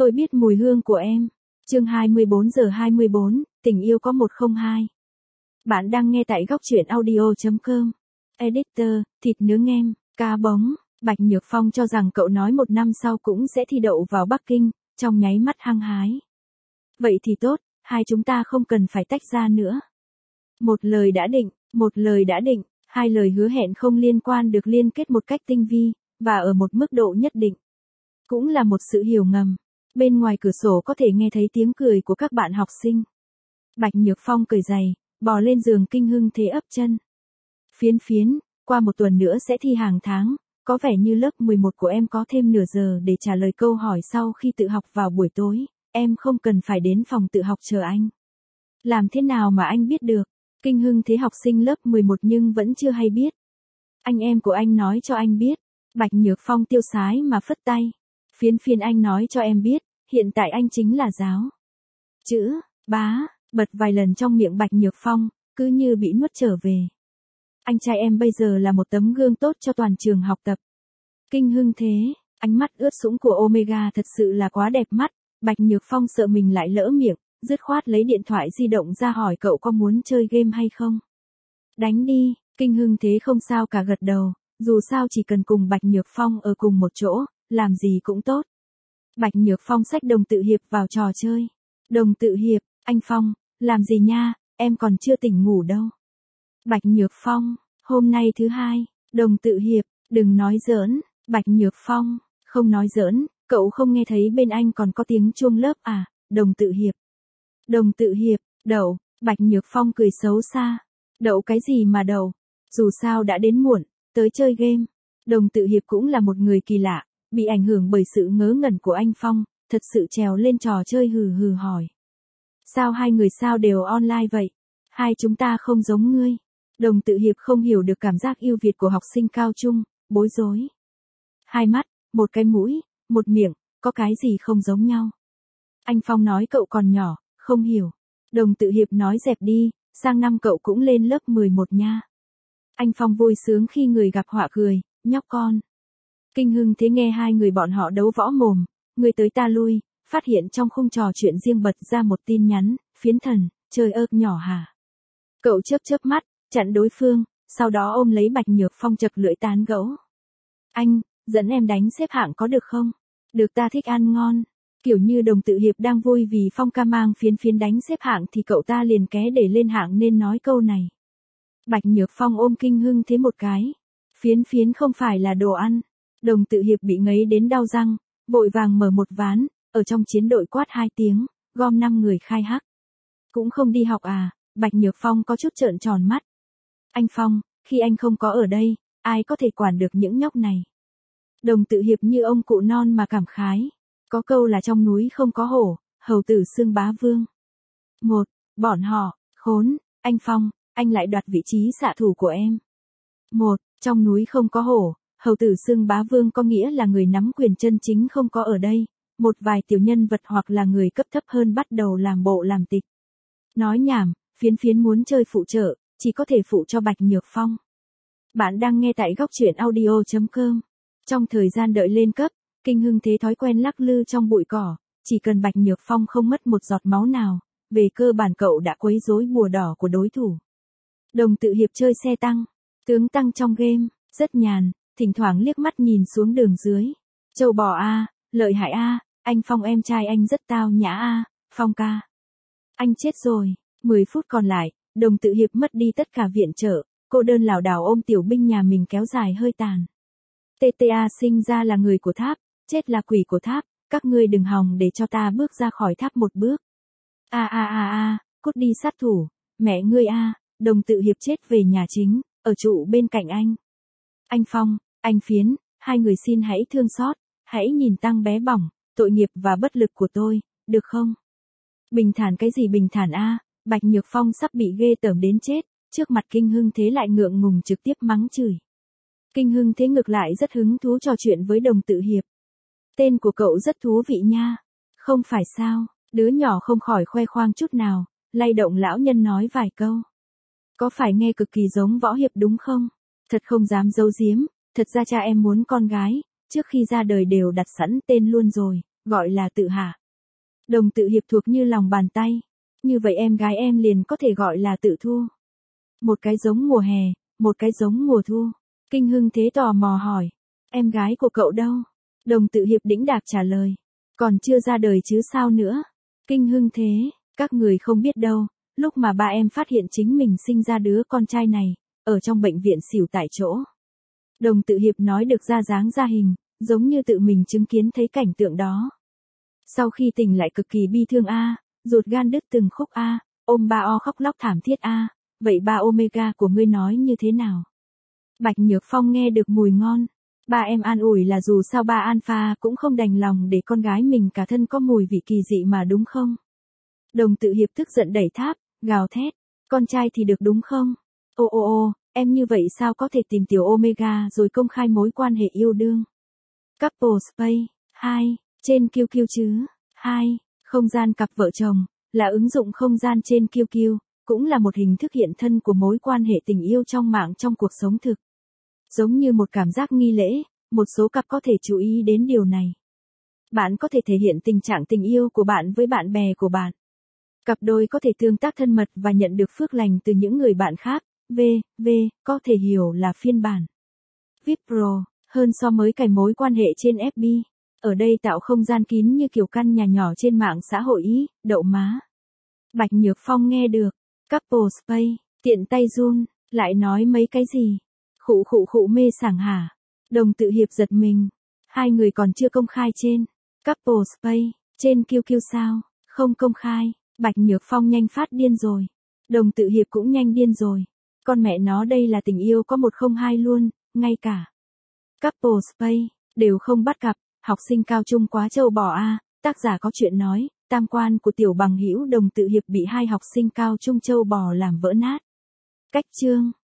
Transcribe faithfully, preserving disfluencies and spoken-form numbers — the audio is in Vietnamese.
Tôi biết mùi hương của em. Chương hai mươi bốn giờ hai mươi bốn, tình yêu có một không hai. Bạn đang nghe tại góc truyện audio chấm com. Editor, thịt nướng em, cá bóng. Bạch Nhược Phong cho rằng cậu nói một năm sau cũng sẽ thi đậu vào Bắc Kinh, trong nháy mắt hăng hái. Vậy thì tốt, hai chúng ta không cần phải tách ra nữa. Một lời đã định, một lời đã định, hai lời hứa hẹn không liên quan được liên kết một cách tinh vi, và ở một mức độ nhất định. Cũng là một sự hiểu ngầm. Bên ngoài cửa sổ có thể nghe thấy tiếng cười của các bạn học sinh. Bạch Nhược Phong cởi giày, bò lên giường Kinh Hưng Thế ấp chân. Phiến phiến, qua một tuần nữa sẽ thi hàng tháng, có vẻ như lớp mười một của em có thêm nửa giờ để trả lời câu hỏi sau khi tự học vào buổi tối, em không cần phải đến phòng tự học chờ anh. Làm thế nào mà anh biết được? Kinh Hưng Thế học sinh lớp mười một nhưng vẫn chưa hay biết. Anh em của anh nói cho anh biết. Bạch Nhược Phong tiêu sái mà phất tay. Phiến phiến anh nói cho em biết, hiện tại anh chính là giáo. Chữ, bá, bật vài lần trong miệng Bạch Nhược Phong, cứ như bị nuốt trở về. Anh trai em bây giờ là một tấm gương tốt cho toàn trường học tập. Kinh Hưng Thế, ánh mắt ướt sũng của Omega thật sự là quá đẹp mắt. Bạch Nhược Phong sợ mình lại lỡ miệng, dứt khoát lấy điện thoại di động ra hỏi cậu có muốn chơi game hay không. Đánh đi, Kinh Hưng Thế không sao cả gật đầu, dù sao chỉ cần cùng Bạch Nhược Phong ở cùng một chỗ, làm gì cũng tốt. Bạch Nhược Phong xách đồng tự hiệp vào trò chơi. Đồng tự hiệp, anh Phong, làm gì nha, em còn chưa tỉnh ngủ đâu. Bạch Nhược Phong, hôm nay thứ hai, đồng tự hiệp, đừng nói giỡn. Bạch Nhược Phong, không nói giỡn, cậu không nghe thấy bên anh còn có tiếng chuông lớp à, đồng tự hiệp. Đồng tự hiệp, đậu, Bạch Nhược Phong cười xấu xa. Đậu cái gì mà đậu, dù sao đã đến muộn, tới chơi game. Đồng tự hiệp cũng là một người kỳ lạ, bị ảnh hưởng bởi sự ngớ ngẩn của anh Phong, thật sự trèo lên trò chơi hừ hừ hỏi. Sao hai người sao đều online vậy? Hai chúng ta không giống ngươi. Đồng tự hiệp không hiểu được cảm giác yêu Việt của học sinh cao trung, bối rối. Hai mắt, một cái mũi, một miệng, có cái gì không giống nhau? Anh Phong nói cậu còn nhỏ, không hiểu. Đồng tự hiệp nói dẹp đi, sang năm cậu cũng lên lớp mười một nha. Anh Phong vui sướng khi người gặp họa cười, nhóc con. Kinh Hưng Thế nghe hai người bọn họ đấu võ mồm, người tới ta lui, phát hiện trong khung trò chuyện riêng bật ra một tin nhắn, phiến thần, chơi ớt nhỏ hả? Cậu chớp chớp mắt, chặn đối phương, sau đó ôm lấy Bạch Nhược Phong chật lưỡi tán gẫu. Anh, dẫn em đánh xếp hạng có được không? Được, ta thích ăn ngon. Kiểu như đồng tự hiệp đang vui vì Phong ca mang phiến phiến đánh xếp hạng thì cậu ta liền ké để lên hạng nên nói câu này. Bạch Nhược Phong ôm Kinh Hưng Thế một cái. Phiến phiến không phải là đồ ăn. Đồng tự hiệp bị ngấy đến đau răng, vội vàng mở một ván, ở trong chiến đội quát hai tiếng, gom năm người khai hắc. Cũng không đi học à? Bạch Nhược Phong có chút trợn tròn mắt. Anh Phong, khi anh không có ở đây, ai có thể quản được những nhóc này? Đồng tự hiệp như ông cụ non mà cảm khái. Có câu là trong núi không có hổ, hầu tử xưng bá vương. Một, bọn họ, khốn, anh Phong, anh lại đoạt vị trí xạ thủ của em. Một, trong núi không có hổ, hầu tử xưng bá vương có nghĩa là người nắm quyền chân chính không có ở đây, một vài tiểu nhân vật hoặc là người cấp thấp hơn bắt đầu làm bộ làm tịch. Nói nhảm, phiến phiến muốn chơi phụ trợ, chỉ có thể phụ cho Bạch Nhược Phong. Bạn đang nghe tại góc truyện audio chấm com. Trong thời gian đợi lên cấp, Kinh Hưng Thế thói quen lắc lư trong bụi cỏ, chỉ cần Bạch Nhược Phong không mất một giọt máu nào, về cơ bản cậu đã quấy rối bùa đỏ của đối thủ. Đồng tự hiệp chơi xe tăng, tướng tăng trong game, rất nhàn, thỉnh thoảng liếc mắt nhìn xuống đường dưới. Châu bò a, lợi hại a, anh Phong em trai anh rất tao nhã a, Phong ca. Anh chết rồi, mười phút còn lại, đồng tự hiệp mất đi tất cả viện trợ, cô đơn lảo đảo ôm tiểu binh nhà mình kéo dài hơi tàn. tê tê a sinh ra là người của tháp, chết là quỷ của tháp, các ngươi đừng hòng để cho ta bước ra khỏi tháp một bước. A a a a, cút đi sát thủ, mẹ ngươi a, đồng tự hiệp chết về nhà chính, ở trụ bên cạnh anh. Anh Phong, anh Phiến, hai người xin hãy thương xót, hãy nhìn tăng bé bỏng, tội nghiệp và bất lực của tôi, được không? Bình thản cái gì bình thản a, Bạch Nhược Phong sắp bị ghê tởm đến chết, trước mặt Kinh Hưng Thế lại ngượng ngùng trực tiếp mắng chửi. Kinh Hưng Thế ngược lại rất hứng thú trò chuyện với đồng tự hiệp. Tên của cậu rất thú vị nha. Không phải sao, đứa nhỏ không khỏi khoe khoang chút nào, lay động lão nhân nói vài câu. Có phải nghe cực kỳ giống võ hiệp đúng không? Thật không dám giấu giếm, thật ra cha em muốn con gái, trước khi ra đời đều đặt sẵn tên luôn rồi, gọi là tự hạ. Đồng tự hiệp thuộc như lòng bàn tay. Như vậy em gái em liền có thể gọi là tự thu. Một cái giống mùa hè, một cái giống mùa thu. Kinh Hưng Thế tò mò hỏi. Em gái của cậu đâu? Đồng tự hiệp đĩnh đạc trả lời. Còn chưa ra đời chứ sao nữa. Kinh Hưng Thế, các người không biết đâu, lúc mà ba em phát hiện chính mình sinh ra đứa con trai này, ở trong bệnh viện xỉu tại chỗ. Đồng tự hiệp nói được ra dáng ra hình, giống như tự mình chứng kiến thấy cảnh tượng đó. Sau khi tỉnh lại cực kỳ bi thương a, ruột gan đứt từng khúc a, ôm ba o khóc lóc thảm thiết a, vậy ba Omega của ngươi nói như thế nào? Bạch Nhược Phong nghe được mùi ngon. Ba em an ủi là dù sao ba Alpha cũng không đành lòng để con gái mình cả thân có mùi vị kỳ dị mà đúng không? Đồng tự hiệp tức giận đẩy tháp, gào thét. Con trai thì được đúng không? Ô ô ô, em như vậy sao có thể tìm tiểu Omega rồi công khai mối quan hệ yêu đương? Couple Space, hai, trên kiu kiu chứ, hai, không gian cặp vợ chồng, là ứng dụng không gian trên kiu kiu, cũng là một hình thức hiện thân của mối quan hệ tình yêu trong mạng trong cuộc sống thực. Giống như một cảm giác nghi lễ, một số cặp có thể chú ý đến điều này. Bạn có thể thể hiện tình trạng tình yêu của bạn với bạn bè của bạn. Cặp đôi có thể tương tác thân mật và nhận được phước lành từ những người bạn khác, v, v, có thể hiểu là phiên bản vi ai pi Pro, hơn so mới cài mối quan hệ trên ép bê. Ở đây tạo không gian kín như kiểu căn nhà nhỏ trên mạng xã hội ý, đậu má. Bạch Nhược Phong nghe được, Couple Space, tiện tay run, lại nói mấy cái gì? Khụ khụ khụ mê sảng hả? Đồng tự hiệp giật mình. Hai người còn chưa công khai trên Couple Space, trên kiu kiu sao? Không công khai. Bạch Nhược Phong nhanh phát điên rồi. Đồng tự hiệp cũng nhanh điên rồi. Con mẹ nó đây là tình yêu có một không hai luôn, ngay cả Couple Space, đều không bắt cặp, học sinh cao trung quá trâu bò a. Tác giả có chuyện nói, tam quan của tiểu bằng hữu đồng tự hiệp bị hai học sinh cao trung trâu bò làm vỡ nát. Cách chương.